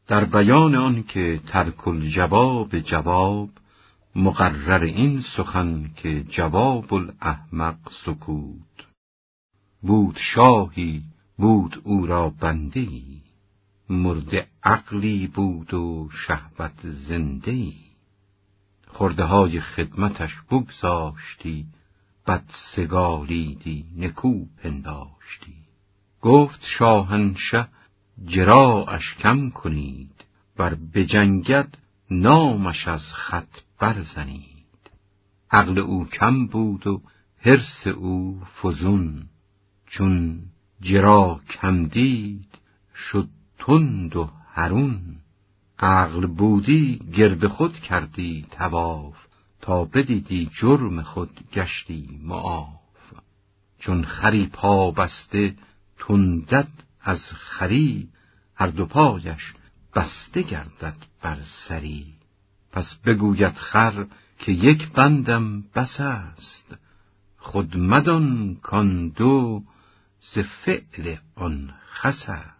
در بیان آن که ترک الجواب جواب، مقرر این سخن که جواب الاحمق سکوت. بود شاهی بود او را بنده‌ای، مرده عقلی بود و شهوت زنده‌ای. خرده های خدمتش بگذاشتی، بد سگالیدی نکو پنداشتی. گفت شاهنشه جراحش کم کنید، ور بجنگد نامش از خط برزنید. عقل او کم بود و حرص او فزون، چون جرا کم دید شد تند و حرون. عقل بودی گرد خود کردی طواف، تا بدیدی جرم خود گشتی معاف. چون خری پا بسته تندد از خری، هر دو پایش بسته گردد بر سری. پس بگوید خر که یک بندم بس است، خود مدان کان دو ز فعل آن خس است.